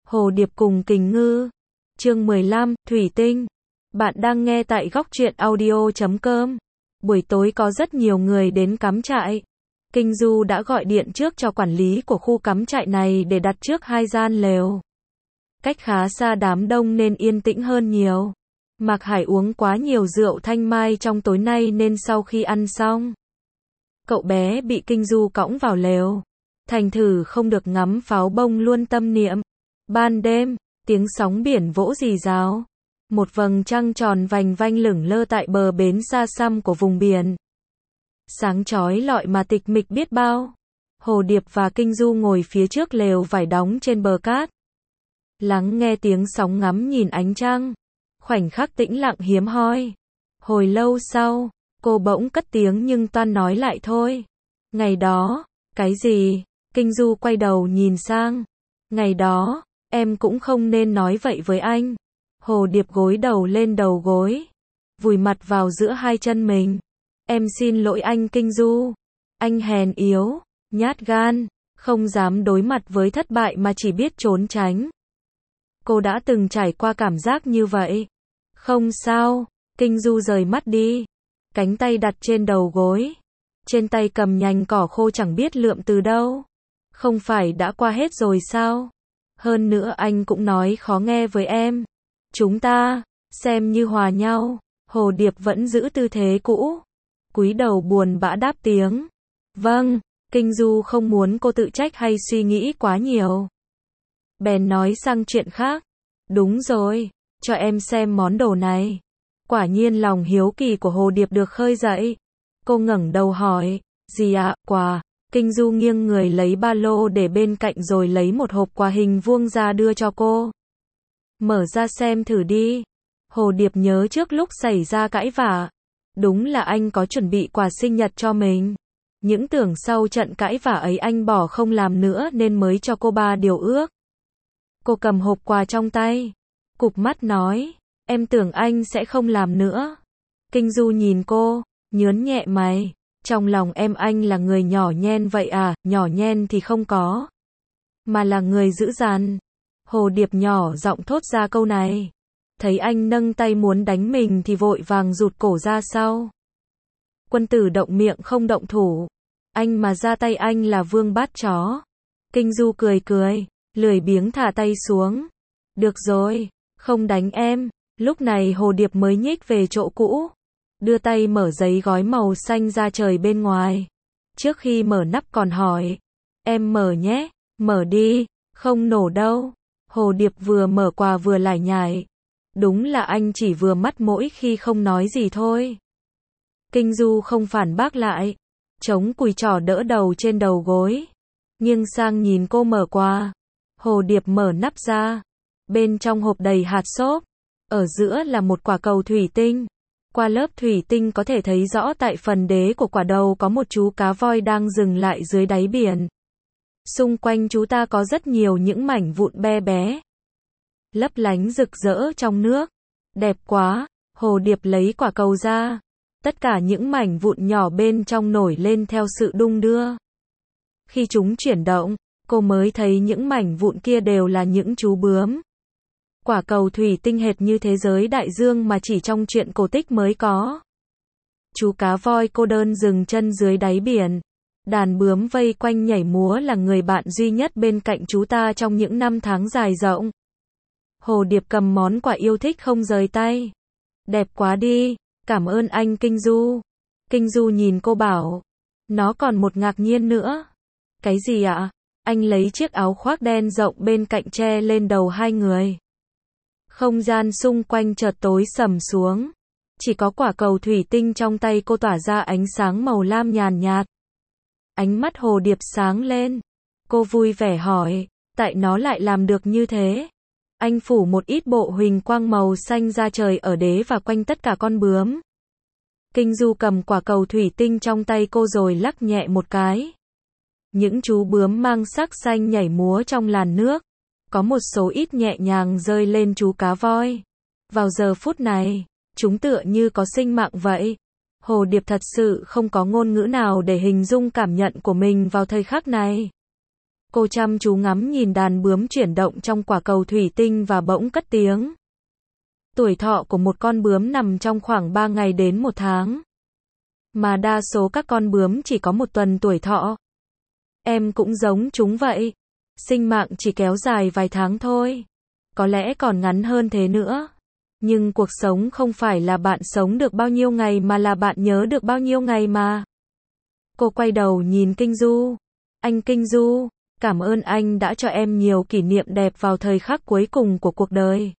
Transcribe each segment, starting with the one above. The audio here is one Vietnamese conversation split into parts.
Hồ Điệp cùng Kình Ngư. Chương 15, Thủy Tinh. Bạn đang nghe tại góc truyện audio.com. Buổi tối có rất nhiều người đến cắm trại. Kinh Du đã gọi điện trước cho quản lý của khu cắm trại này để đặt trước 2 gian lều. Cách khá xa đám đông nên yên tĩnh hơn nhiều. Mạc Hải uống quá nhiều rượu thanh mai trong tối nay nên sau khi ăn xong, cậu bé bị Kinh Du cõng vào lều. Thành thử không được ngắm pháo bông luôn tâm niệm. Ban đêm, tiếng sóng biển vỗ rì rào. Một vầng trăng tròn vành vanh lửng lơ tại bờ bến xa xăm của vùng biển. Sáng chói lọi mà tịch mịch biết bao. Hồ Điệp và Kinh Du ngồi phía trước lều vải đóng trên bờ cát. Lắng nghe tiếng sóng ngắm nhìn ánh trăng. Khoảnh khắc tĩnh lặng hiếm hoi. Hồi lâu sau, cô bỗng cất tiếng nhưng toan nói lại thôi. Ngày đó, cái gì? Kinh Du quay đầu nhìn sang. Ngày đó, em cũng không nên nói vậy với anh. Hồ Điệp gối đầu lên đầu gối, vùi mặt vào giữa hai chân mình. Em xin lỗi anh Kinh Du. Anh hèn yếu, nhát gan, không dám đối mặt với thất bại mà chỉ biết trốn tránh. Cô đã từng trải qua cảm giác như vậy. Không sao, Kinh Du rời mắt đi. Cánh tay đặt trên đầu gối. Trên tay cầm nhành cỏ khô chẳng biết lượm từ đâu. Không phải đã qua hết rồi sao? Hơn nữa anh cũng nói khó nghe với em. Chúng ta, xem như hòa nhau. Hồ Điệp vẫn giữ tư thế cũ. Cúi đầu buồn bã đáp tiếng. Vâng, Kinh Du không muốn cô tự trách hay suy nghĩ quá nhiều. Bèn nói sang chuyện khác. Đúng rồi, cho em xem món đồ này. Quả nhiên lòng hiếu kỳ của Hồ Điệp được khơi dậy. Cô ngẩng đầu hỏi, gì ạ, quà? Kinh Du nghiêng người lấy ba lô để bên cạnh rồi lấy một hộp quà hình vuông ra đưa cho cô. Mở ra xem thử đi. Hồ Điệp nhớ trước lúc xảy ra cãi vã. Đúng là anh có chuẩn bị quà sinh nhật cho mình. Những tưởng sau trận cãi vã ấy anh bỏ không làm nữa nên mới cho cô 3 điều ước. Cô cầm hộp quà trong tay. Cụp mắt nói, em tưởng anh sẽ không làm nữa. Kinh Du nhìn cô, nhớn nhẹ mày. Trong lòng em anh là người nhỏ nhen vậy à? Nhỏ nhen thì không có, mà là người dữ dằn. Hồ Điệp nhỏ giọng thốt ra câu này. Thấy anh nâng tay muốn đánh mình thì vội vàng rụt cổ ra sau. Quân tử động miệng không động thủ. Anh mà ra tay anh là vương bát chó. Kinh Du cười cười, lười biếng thả tay xuống. Được rồi, không đánh em. Lúc này Hồ Điệp mới nhích về chỗ cũ. Đưa tay mở giấy gói màu xanh ra trời bên ngoài. Trước khi mở nắp còn hỏi. Em mở nhé, mở đi, không nổ đâu. Hồ Điệp vừa mở quà vừa lải nhải. Đúng là anh chỉ vừa mắt mỗi khi không nói gì thôi. Kinh Du không phản bác lại. Chống cùi trỏ đỡ đầu trên đầu gối. Nghiêng sang nhìn cô mở quà. Hồ Điệp mở nắp ra. Bên trong hộp đầy hạt xốp. Ở giữa là một quả cầu thủy tinh. Qua lớp thủy tinh có thể thấy rõ tại phần đế của quả đầu có một chú cá voi đang dừng lại dưới đáy biển. Xung quanh chú ta có rất nhiều những mảnh vụn be bé, lấp lánh rực rỡ trong nước. Đẹp quá, Hồ Điệp lấy quả cầu ra. Tất cả những mảnh vụn nhỏ bên trong nổi lên theo sự đung đưa. Khi chúng chuyển động, cô mới thấy những mảnh vụn kia đều là những chú bướm. Quả cầu thủy tinh hệt như thế giới đại dương mà chỉ trong truyện cổ tích mới có. Chú cá voi cô đơn dừng chân dưới đáy biển. Đàn bướm vây quanh nhảy múa là người bạn duy nhất bên cạnh chú ta trong những năm tháng dài rộng. Hồ Điệp cầm món quà yêu thích không rời tay. Đẹp quá đi, cảm ơn anh Kinh Du. Kinh Du nhìn cô bảo. Nó còn một ngạc nhiên nữa. Cái gì ạ? Anh lấy chiếc áo khoác đen rộng bên cạnh che lên đầu hai người. Không gian xung quanh chợt tối sầm xuống. Chỉ có quả cầu thủy tinh trong tay cô tỏa ra ánh sáng màu lam nhàn nhạt. Ánh mắt Hồ Điệp sáng lên. Cô vui vẻ hỏi, tại nó lại làm được như thế? Anh phủ một ít bộ huỳnh quang màu xanh ra trời ở đế và quanh tất cả con bướm. Kinh Du cầm quả cầu thủy tinh trong tay cô rồi lắc nhẹ một cái. Những chú bướm mang sắc xanh nhảy múa trong làn nước. Có một số ít nhẹ nhàng rơi lên chú cá voi. Vào giờ phút này, chúng tựa như có sinh mạng vậy. Hồ Điệp thật sự không có ngôn ngữ nào để hình dung cảm nhận của mình vào thời khắc này. Cô chăm chú ngắm nhìn đàn bướm chuyển động trong quả cầu thủy tinh và bỗng cất tiếng. Tuổi thọ của một con bướm nằm trong khoảng 3 ngày đến 1 tháng. Mà đa số các con bướm chỉ có 1 tuần tuổi thọ. Em cũng giống chúng vậy. Sinh mạng chỉ kéo dài vài tháng thôi. Có lẽ còn ngắn hơn thế nữa. Nhưng cuộc sống không phải là bạn sống được bao nhiêu ngày mà là bạn nhớ được bao nhiêu ngày mà. Cô quay đầu nhìn Kinh Du. Anh Kinh Du, cảm ơn anh đã cho em nhiều kỷ niệm đẹp vào thời khắc cuối cùng của cuộc đời.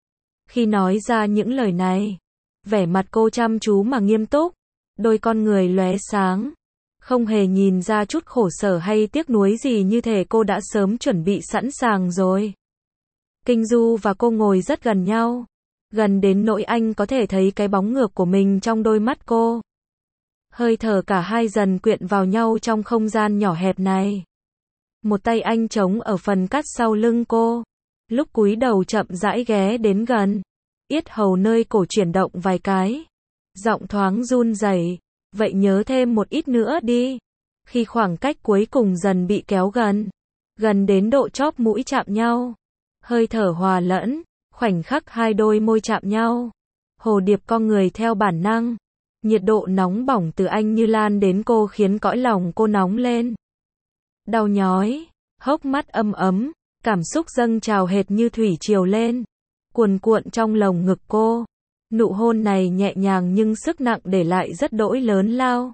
Khi nói ra những lời này, vẻ mặt cô chăm chú mà nghiêm túc, đôi con người lóe sáng, không hề nhìn ra chút khổ sở hay tiếc nuối gì, như thể cô đã sớm chuẩn bị sẵn sàng rồi. Kinh Du và cô ngồi rất gần nhau, gần đến nỗi anh có thể thấy cái bóng ngược của mình trong đôi mắt cô. Hơi thở cả hai dần quyện vào nhau trong không gian nhỏ hẹp này. Một tay anh chống ở phần cắt sau lưng cô, lúc cúi đầu chậm rãi ghé đến gần, yết hầu nơi cổ chuyển động vài cái, giọng thoáng run rẩy, vậy nhớ thêm một ít nữa đi. Khi khoảng cách cuối cùng dần bị kéo gần, gần đến độ chóp mũi chạm nhau, hơi thở hòa lẫn, khoảnh khắc hai đôi môi chạm nhau, Hồ Điệp cong người theo bản năng. Nhiệt độ nóng bỏng từ anh như lan đến cô khiến cõi lòng cô nóng lên. Đau nhói, hốc mắt âm ấm, cảm xúc dâng trào hệt như thủy triều lên, cuồn cuộn trong lồng ngực cô. Nụ hôn này nhẹ nhàng nhưng sức nặng để lại rất đỗi lớn lao.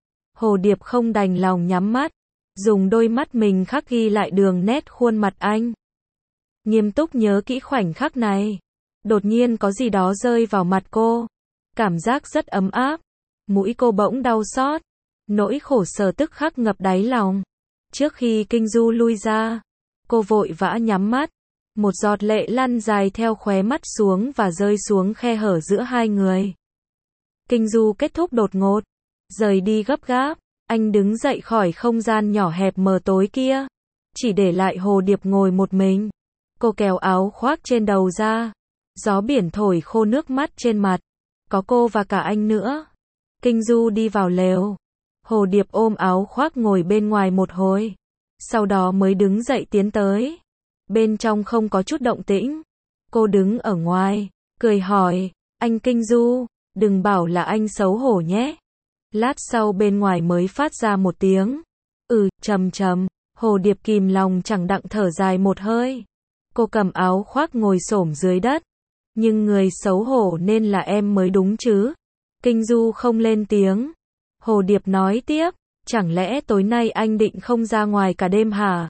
Hồ Điệp không đành lòng nhắm mắt, dùng đôi mắt mình khắc ghi lại đường nét khuôn mặt anh. Nghiêm túc nhớ kỹ khoảnh khắc này. Đột nhiên có gì đó rơi vào mặt cô. Cảm giác rất ấm áp. Mũi cô bỗng đau xót. Nỗi khổ sở tức khắc ngập đáy lòng. Trước khi Kinh Du lui ra, cô vội vã nhắm mắt. Một giọt lệ lăn dài theo khóe mắt xuống và rơi xuống khe hở giữa hai người. Kinh Du kết thúc đột ngột, rời đi gấp gáp. Anh đứng dậy khỏi không gian nhỏ hẹp mờ tối kia, chỉ để lại Hồ Điệp ngồi một mình. Cô kéo áo khoác trên đầu ra. Gió biển thổi khô nước mắt trên mặt. Có cô và cả anh nữa. Kinh Du đi vào lều. Hồ Điệp ôm áo khoác ngồi bên ngoài một hồi. Sau đó mới đứng dậy tiến tới. Bên trong không có chút động tĩnh. Cô đứng ở ngoài, cười hỏi, anh Kinh Du, đừng bảo là anh xấu hổ nhé. Lát sau bên ngoài mới phát ra một tiếng. Trầm trầm. Hồ Điệp kìm lòng chẳng đặng thở dài một hơi. Cô cầm áo khoác ngồi xổm dưới đất. Nhưng người xấu hổ nên là em mới đúng chứ. Kinh Du không lên tiếng. Hồ Điệp nói tiếp, chẳng lẽ tối nay anh định không ra ngoài cả đêm hả?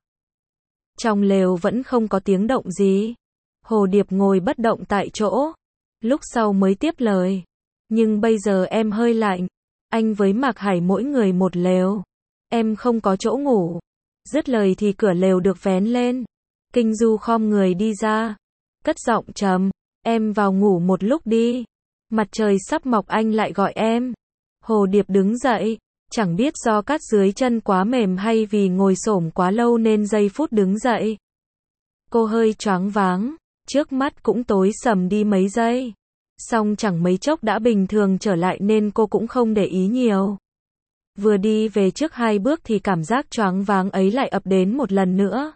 Trong lều vẫn không có tiếng động gì. Hồ Điệp ngồi bất động tại chỗ. Lúc sau mới tiếp lời. Nhưng bây giờ em hơi lạnh. Anh với Mạc Hải mỗi người một lều. Em không có chỗ ngủ. Dứt lời thì cửa lều được vén lên. Kinh Du khom người đi ra. Cất giọng trầm. Em vào ngủ một lúc đi. Mặt trời sắp mọc anh lại gọi em. Hồ Điệp đứng dậy. Chẳng biết do cát dưới chân quá mềm hay vì ngồi xổm quá lâu nên giây phút đứng dậy. Cô hơi choáng váng. Trước mắt cũng tối sầm đi mấy giây. Song chẳng mấy chốc đã bình thường trở lại nên cô cũng không để ý nhiều. Vừa đi về trước 2 bước thì cảm giác choáng váng ấy lại ập đến một lần nữa.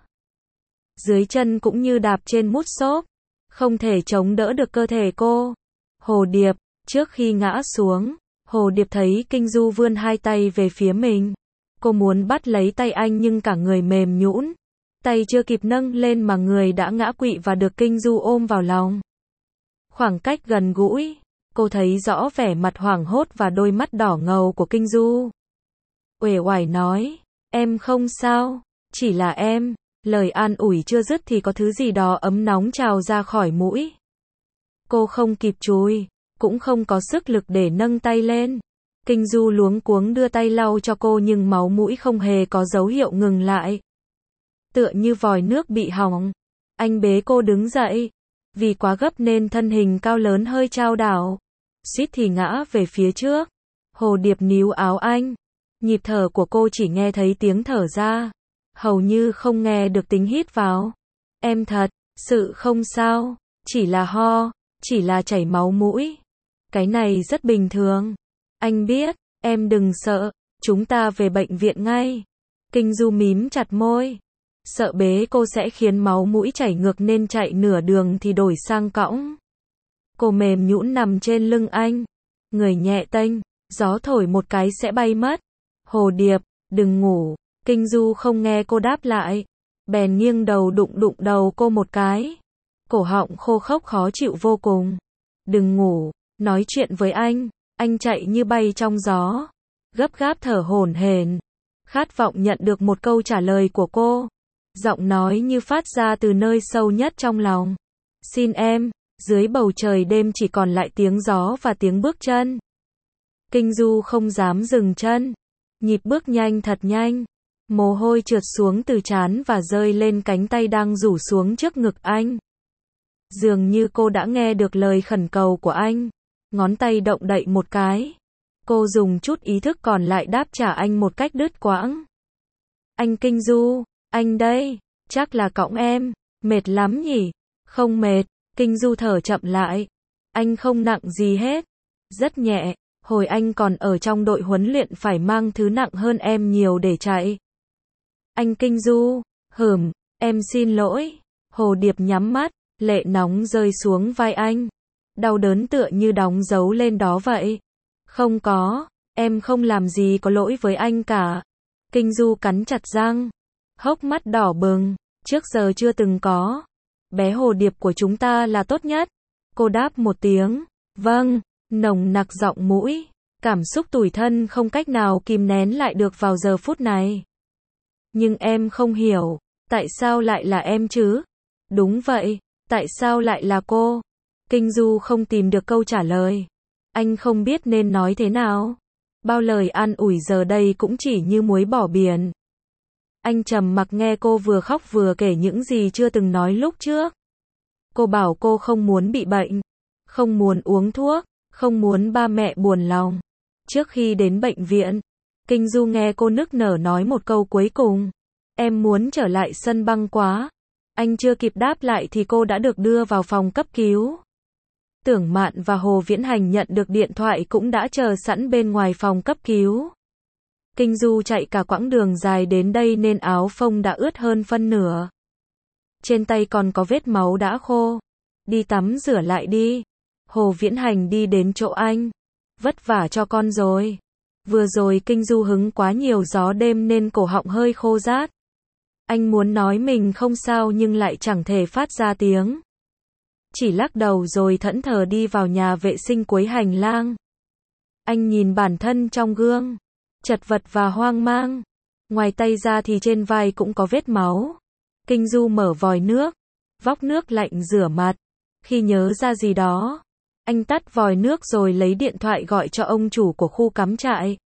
Dưới chân cũng như đạp trên mút xốp. Không thể chống đỡ được cơ thể cô. Hồ Điệp, trước khi ngã xuống, Hồ Điệp thấy Kinh Du vươn 2 tay về phía mình. Cô muốn bắt lấy tay anh nhưng cả người mềm nhũn. Tay chưa kịp nâng lên mà người đã ngã quỵ và được Kinh Du ôm vào lòng. Khoảng cách gần gũi, cô thấy rõ vẻ mặt hoảng hốt và đôi mắt đỏ ngầu của Kinh Du. Uể oải nói, em không sao, chỉ là em. Lời an ủi chưa dứt thì có thứ gì đó ấm nóng trào ra khỏi mũi. Cô không kịp chùi, cũng không có sức lực để nâng tay lên. Kinh Du luống cuống đưa tay lau cho cô nhưng máu mũi không hề có dấu hiệu ngừng lại. Tựa như vòi nước bị hỏng. Anh bế cô đứng dậy. Vì quá gấp nên thân hình cao lớn hơi chao đảo. Suýt thì ngã về phía trước. Hồ Điệp níu áo anh. Nhịp thở của cô chỉ nghe thấy tiếng thở ra. Hầu như không nghe được tính hít vào. Em thật sự không sao. Chỉ là ho. Chỉ là chảy máu mũi. Cái này rất bình thường. Anh biết. Em đừng sợ. Chúng ta về bệnh viện ngay. Kinh Du mím chặt môi. sợ bế cô sẽ khiến máu mũi chảy ngược nên chạy nửa đường thì đổi sang cõng. Cô mềm nhũn nằm trên lưng anh, người nhẹ tênh, gió thổi một cái sẽ bay mất. Hồ Điệp, đừng ngủ. Kinh Du không nghe cô đáp lại, bèn nghiêng đầu đụng đầu cô một cái. Cổ họng khô khốc khó chịu vô cùng. Đừng ngủ, nói chuyện với anh chạy như bay trong gió, gấp gáp thở hổn hển, khát vọng nhận được một câu trả lời của cô. Giọng nói như phát ra từ nơi sâu nhất trong lòng. Xin em. Dưới bầu trời đêm chỉ còn lại tiếng gió và tiếng bước chân. Kinh Du không dám dừng chân, nhịp bước nhanh thật nhanh, mồ hôi trượt xuống từ trán và rơi lên cánh tay đang rủ xuống trước ngực anh. Dường như cô đã nghe được lời khẩn cầu của anh, ngón tay động đậy một cái. Cô dùng chút ý thức còn lại đáp trả anh một cách đứt quãng. Anh Kinh Du, anh đây, chắc là cõng em, mệt lắm nhỉ? Không mệt. Kinh Du thở chậm lại. Anh không nặng gì hết. Rất nhẹ. Hồi anh còn ở trong đội huấn luyện phải mang thứ nặng hơn em nhiều để chạy. Anh Kinh Du. Em xin lỗi. Hồ Điệp nhắm mắt, lệ nóng rơi xuống vai anh. Đau đớn tựa như đóng dấu lên đó vậy. Không có, em không làm gì có lỗi với anh cả. Kinh Du cắn chặt răng, hốc mắt đỏ bừng, trước giờ chưa từng có. Bé Hồ Điệp của chúng ta là tốt nhất. Cô đáp một tiếng, vâng, nồng nặc giọng mũi, cảm xúc tủi thân không cách nào kìm nén lại được vào giờ phút này. Nhưng em không hiểu, tại sao lại là em chứ? Đúng vậy, tại sao lại là cô? Kinh Du không tìm được câu trả lời. Anh không biết nên nói thế nào. Bao lời an ủi giờ đây cũng chỉ như muối bỏ biển. Anh trầm mặc nghe cô vừa khóc vừa kể những gì chưa từng nói lúc trước. Cô bảo cô không muốn bị bệnh, không muốn uống thuốc, không muốn ba mẹ buồn lòng. Trước khi đến bệnh viện, Kinh Du nghe cô nức nở nói một câu cuối cùng. Em muốn trở lại sân băng quá. Anh chưa kịp đáp lại thì cô đã được đưa vào phòng cấp cứu. Tưởng Mạn và Hồ Viễn Hành nhận được điện thoại cũng đã chờ sẵn bên ngoài phòng cấp cứu. Kinh Du chạy cả quãng đường dài đến đây nên áo phông đã ướt hơn phân nửa. Trên tay còn có vết máu đã khô. Đi tắm rửa lại đi. Hồ Viễn Hành đi đến chỗ anh. Vất vả cho con rồi. Vừa rồi Kinh Du hứng quá nhiều gió đêm nên cổ họng hơi khô rát. Anh muốn nói mình không sao nhưng lại chẳng thể phát ra tiếng. Chỉ lắc đầu rồi thẫn thờ đi vào nhà vệ sinh cuối hành lang. Anh nhìn bản thân trong gương, chật vật và hoang mang. Ngoài tay ra thì trên vai cũng có vết máu. Kinh Du mở vòi nước, vóc nước lạnh rửa mặt. Khi nhớ ra gì đó, anh tắt vòi nước rồi lấy điện thoại gọi cho ông chủ của khu cắm trại.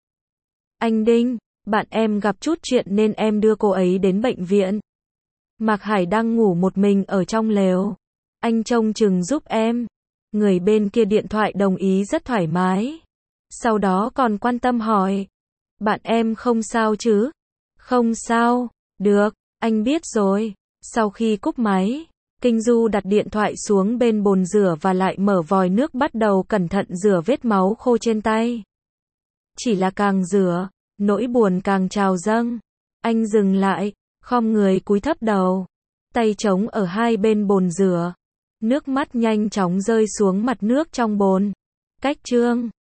Anh Đinh, bạn em gặp chút chuyện nên em đưa cô ấy đến bệnh viện. Mạc Hải đang ngủ một mình ở trong lều. Anh trông chừng giúp em. Người bên kia điện thoại đồng ý rất thoải mái. Sau đó còn quan tâm hỏi. Bạn em không sao chứ? Không sao. Được, anh biết rồi. Sau khi cúp máy, Kinh Du đặt điện thoại xuống bên bồn rửa và lại mở vòi nước bắt đầu cẩn thận rửa vết máu khô trên tay. Chỉ là càng rửa, nỗi buồn càng trào dâng. Anh dừng lại, khom người cúi thấp đầu. Tay trống ở hai bên bồn rửa. Nước mắt nhanh chóng rơi xuống mặt nước trong bồn. Cách chương